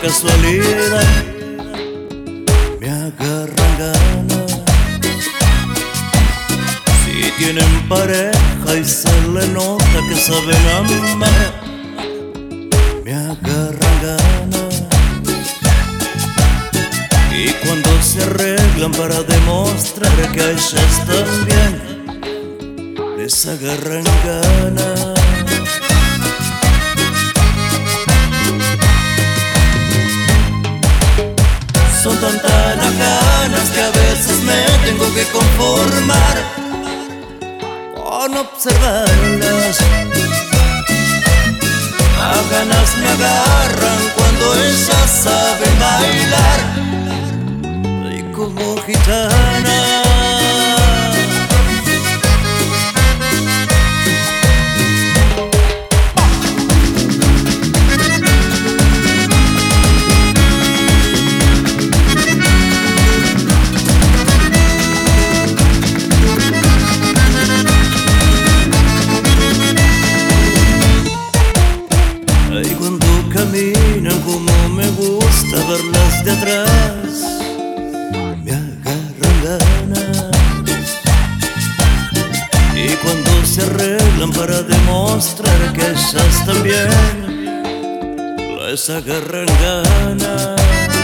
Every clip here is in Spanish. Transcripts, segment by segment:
casualidad me agarran ganas. Si tienen pareja y se le nota que saben amar, me agarran ganas. Y cuando se arreglan para demostrar que a ellas están bien, les agarran ganas. Son tantas las ganas que a veces me tengo que conformar con observarlas. A ganas me agarran cuando ellas saben bailar y como gitana. Caminan como me gusta verlas de atrás, me agarran ganas. Y cuando se arreglan para demostrar que ellas también, les agarran ganas.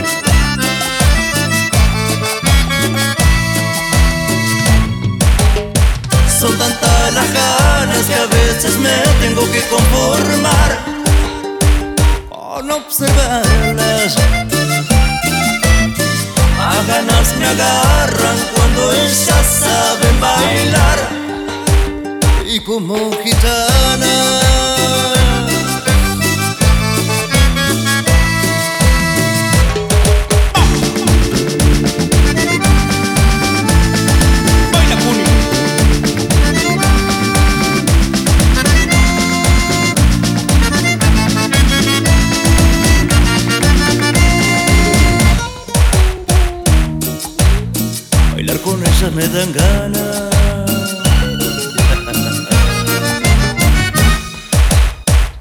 Son tantas las ganas que a veces me tengo que conformar con observarlas. A ganas me agarran cuando ellas saben bailar y como gitana. Bailar con ellas me dan ganas.